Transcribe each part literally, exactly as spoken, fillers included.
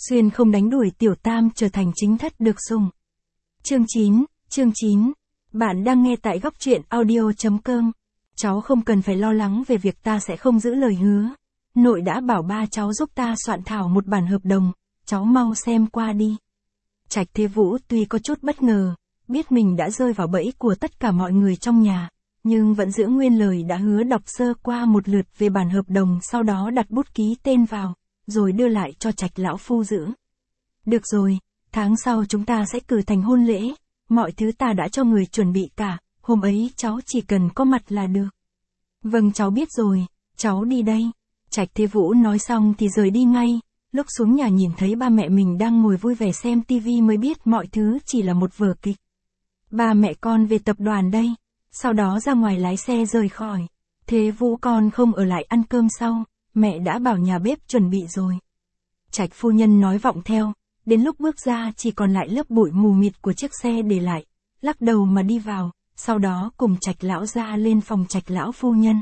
Xuyên không đánh đuổi tiểu tam trở thành chính thất được sủng. Chương chín, chương chín. Bạn đang nghe tại góc truyện audio.com. Cháu không cần phải lo lắng về việc ta sẽ không giữ lời hứa. Nội đã bảo ba cháu giúp ta soạn thảo một bản hợp đồng, cháu mau xem qua đi. Trạch Thế Vũ tuy có chút bất ngờ, biết mình đã rơi vào bẫy của tất cả mọi người trong nhà, nhưng vẫn giữ nguyên lời đã hứa đọc sơ qua một lượt về bản hợp đồng, sau đó đặt bút ký tên vào, rồi đưa lại cho Trạch lão phu giữ. Được rồi, tháng sau chúng ta sẽ cử thành hôn lễ, mọi thứ ta đã cho người chuẩn bị cả, hôm ấy cháu chỉ cần có mặt là được. Vâng, cháu biết rồi, cháu đi đây. Trạch Thế Vũ nói xong thì rời đi ngay, lúc xuống nhà nhìn thấy ba mẹ mình đang ngồi vui vẻ xem tivi mới biết mọi thứ chỉ là một vở kịch. Ba mẹ con về tập đoàn đây, sau đó ra ngoài lái xe rời khỏi. Thế Vũ con không ở lại ăn cơm sau, mẹ đã bảo nhà bếp chuẩn bị rồi. Trạch phu nhân nói vọng theo, đến lúc bước ra chỉ còn lại lớp bụi mù mịt của chiếc xe để lại, lắc đầu mà đi vào, sau đó cùng Trạch lão ra lên phòng Trạch lão phu nhân.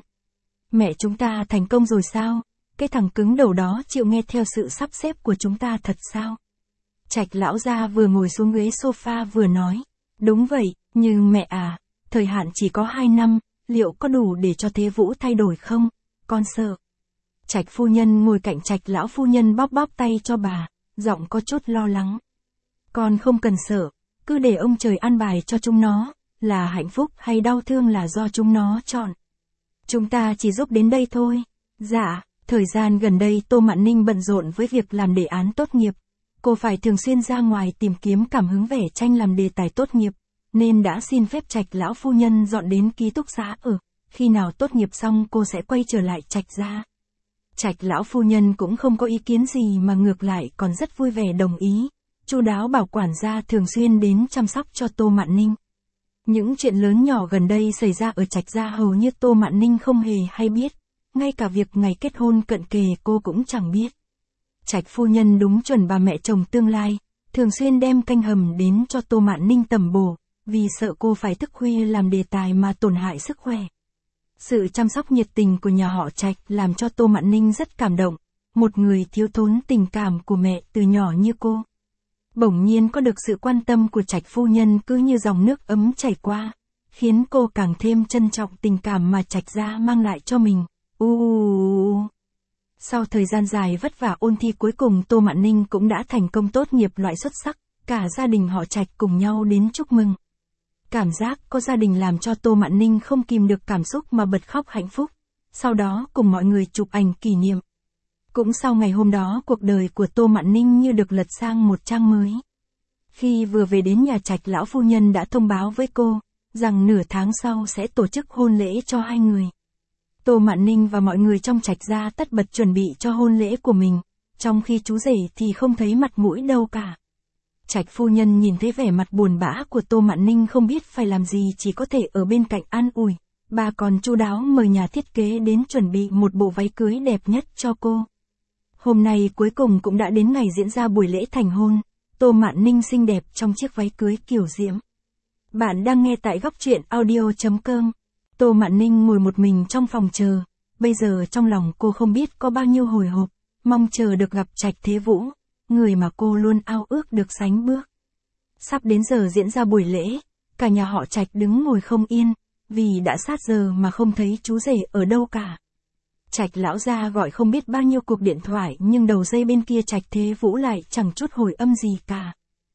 Mẹ chúng ta thành công rồi sao? Cái thằng cứng đầu đó chịu nghe theo sự sắp xếp của chúng ta thật sao? Trạch lão gia vừa ngồi xuống ghế sofa vừa nói. Đúng vậy, nhưng mẹ à, thời hạn chỉ có hai năm, liệu có đủ để cho Thế Vũ thay đổi không? Con sợ. Trạch phu nhân ngồi cạnh Trạch lão phu nhân bóp bóp tay cho bà, giọng có chút lo lắng. Con không cần sợ, cứ để ông trời an bài cho chúng nó, là hạnh phúc hay đau thương là do chúng nó chọn. Chúng ta chỉ giúp đến đây thôi. Dạ. Thời gian gần đây Tô Mạn Ninh bận rộn với việc làm đề án tốt nghiệp. Cô phải thường xuyên ra ngoài tìm kiếm cảm hứng vẽ tranh làm đề tài tốt nghiệp, nên đã xin phép Trạch lão phu nhân dọn đến ký túc xá ở. Khi nào tốt nghiệp xong cô sẽ quay trở lại Trạch gia. Trạch lão phu nhân cũng không có ý kiến gì mà ngược lại còn rất vui vẻ đồng ý, chu đáo bảo quản gia thường xuyên đến chăm sóc cho Tô Mạn Ninh. Những chuyện lớn nhỏ gần đây xảy ra ở Trạch gia hầu như Tô Mạn Ninh không hề hay biết. Ngay cả việc ngày kết hôn cận kề cô cũng chẳng biết. Trạch phu nhân đúng chuẩn bà mẹ chồng tương lai, thường xuyên đem canh hầm đến cho Tô Mạn Ninh tầm bổ, vì sợ cô phải thức khuya làm đề tài mà tổn hại sức khỏe. Sự chăm sóc nhiệt tình của nhà họ Trạch làm cho Tô Mạn Ninh rất cảm động, một người thiếu thốn tình cảm của mẹ từ nhỏ như cô. Bỗng nhiên có được sự quan tâm của Trạch phu nhân cứ như dòng nước ấm chảy qua, khiến cô càng thêm trân trọng tình cảm mà Trạch gia mang lại cho mình. Uh. Sau thời gian dài vất vả ôn thi cuối cùng Tô Mạn Ninh cũng đã thành công tốt nghiệp loại xuất sắc, cả gia đình họ Trạch cùng nhau đến chúc mừng. Cảm giác có gia đình làm cho Tô Mạn Ninh không kìm được cảm xúc mà bật khóc hạnh phúc, sau đó cùng mọi người chụp ảnh kỷ niệm. Cũng sau ngày hôm đó cuộc đời của Tô Mạn Ninh như được lật sang một trang mới. Khi vừa về đến nhà Trạch lão phu nhân đã thông báo với cô, rằng nửa tháng sau sẽ tổ chức hôn lễ cho hai người. Tô Mạn Ninh và mọi người trong Trạch gia tất bật chuẩn bị cho hôn lễ của mình, trong khi chú rể thì không thấy mặt mũi đâu cả. Trạch phu nhân nhìn thấy vẻ mặt buồn bã của Tô Mạn Ninh không biết phải làm gì, chỉ có thể ở bên cạnh an ủi. Bà còn chu đáo mời nhà thiết kế đến chuẩn bị một bộ váy cưới đẹp nhất cho cô. Hôm nay cuối cùng cũng đã đến ngày diễn ra buổi lễ thành hôn, Tô Mạn Ninh xinh đẹp trong chiếc váy cưới kiểu diễm. Bạn đang nghe tại góc truyện audio.com. Tô Mạn Ninh ngồi một mình trong phòng chờ, bây giờ trong lòng cô không biết có bao nhiêu hồi hộp, mong chờ được gặp Trạch Thế Vũ, người mà cô luôn ao ước được sánh bước. Sắp đến giờ diễn ra buổi lễ, cả nhà họ Trạch đứng ngồi không yên, vì đã sát giờ mà không thấy chú rể ở đâu cả. Trạch lão gia gọi không biết bao nhiêu cuộc điện thoại nhưng đầu dây bên kia Trạch Thế Vũ lại chẳng chút hồi âm gì cả.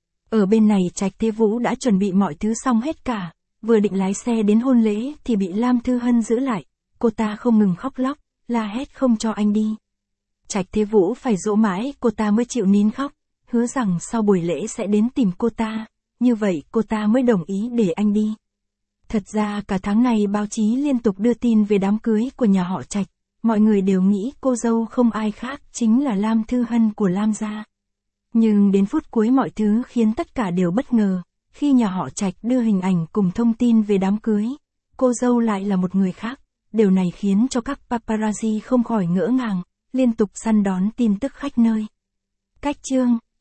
Ở bên này Trạch Thế Vũ đã chuẩn bị mọi thứ xong hết cả. Vừa định lái xe đến hôn lễ thì bị Lam Thư Hân giữ lại, cô ta không ngừng khóc lóc, la hét không cho anh đi. Trạch Thế Vũ phải dỗ mãi cô ta mới chịu nín khóc, hứa rằng sau buổi lễ sẽ đến tìm cô ta, như vậy cô ta mới đồng ý để anh đi. Thật ra cả tháng này báo chí liên tục đưa tin về đám cưới của nhà họ Trạch, mọi người đều nghĩ cô dâu không ai khác chính là Lam Thư Hân của Lam gia. Nhưng đến phút cuối mọi thứ khiến tất cả đều bất ngờ. Khi nhà họ Trạch đưa hình ảnh cùng thông tin về đám cưới, cô dâu lại là một người khác, điều này khiến cho các paparazzi không khỏi ngỡ ngàng, liên tục săn đón tin tức khách nơi. Cách chương